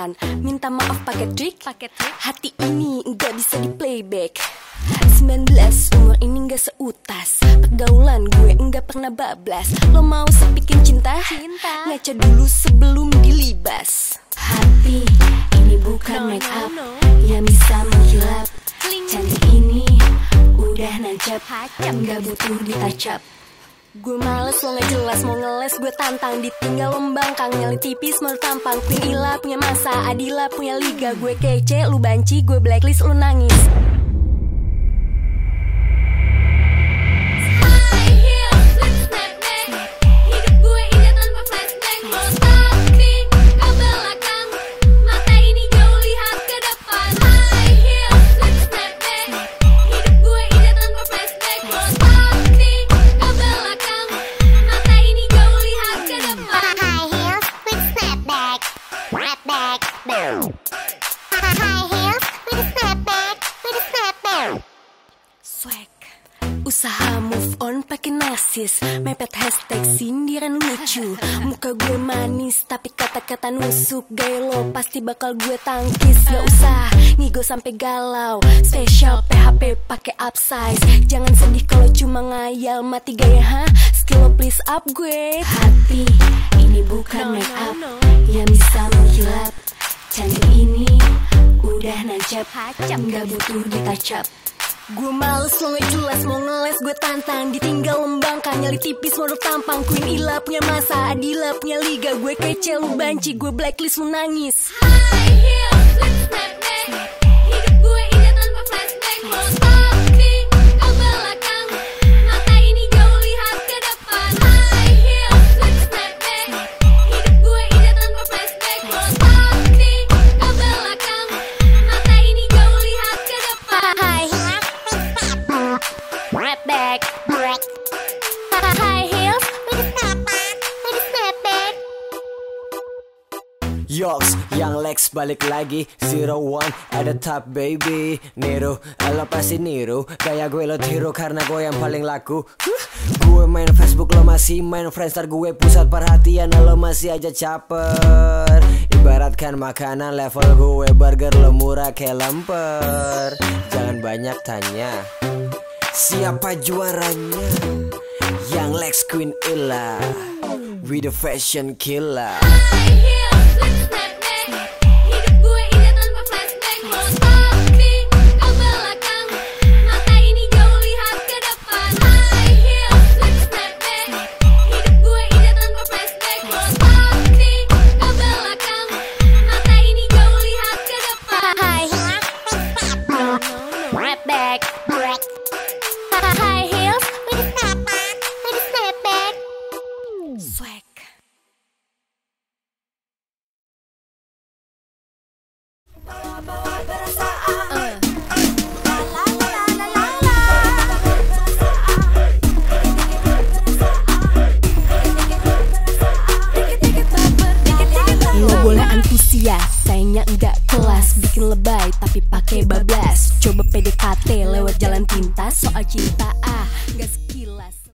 depan. Minta maaf pakai trik, hati ini nggak bisa di playback. 19 umur ini nggak seutas, pergaulan gue nggak pernah bablas. Lo mau sepikin cinta? Ngaca dulu sebelum dilibas. Hati ini bukan make up yang bisa mengkilap. Cantik ini udah nancap, nggak butuh ditacap. Gue males, lo gak jelas, mau ngeles gue tantang. Ditinggal membangkang, nyali tipis menurut tampang. Queen Ila punya masa, Adila punya liga. Gue kece, lu banci, gue blacklist, lu nangis. Swag. Usaha move on pakai narsis, mepet hashtag sindiran lucu. Muka gue manis tapi kata-kata nusuk. Gaya lo pasti bakal gue tangkis. Gak usah ngigo sampai galau, special PHP pakai upsize. Jangan sedih kalau cuma ngayal, mati gaya ha. Skill lo please upgrade. Hati ini bukan make up yang bisa mengkilap. Cantik ini udah nancap, gak butuh ditacap. Gue males, lo gak jelas, mau ngeles gue tantang. Ditinggal membangkang, nyali tipis menurut tampang. Queen Ila punya masa, Adila punya liga. Gue kece, lu banci, gue blacklist, lu nangis. High heels with snapback, hidup gue indah tanpa flashback. Mau stopping ke belakang, mata ini jauh lihat ke depan. High heels with snapback, hidup gue indah tanpa flashback. Mau stopping ke belakang, mata ini jauh lihat ke depan. Back. High heels with a snapback. Yoks, yang Lex balik lagi 01 at the top baby. Niru, lo pasti niru. Gaya gue lo tiru karena gue yang paling laku. Gue main Facebook, lo masih main Friendster. Gue pusat perhatian, lo masih aja caper. Ibaratkan makanan level gue burger, lo murah kayak lemper. Jangan banyak tanya, siapa juaranya? Yang Lex Queen Ila with the fashion killer. High heels with a snapback, hidup gue indah tanpa flashback. Mau stopping ke belakang, mata ini jauh lihat ke depan. High heels with a snapback, hidup gue indah tanpa flashback. Mau stopping ke belakang, mata ini jauh lihat ke depan. High heels with a snapback. swag. Lo boleh antusias, sayangnya enggak kelas. Bikin lebay tapi pakai bablas. Coba PDKT lewat jalan pintas. Soal cinta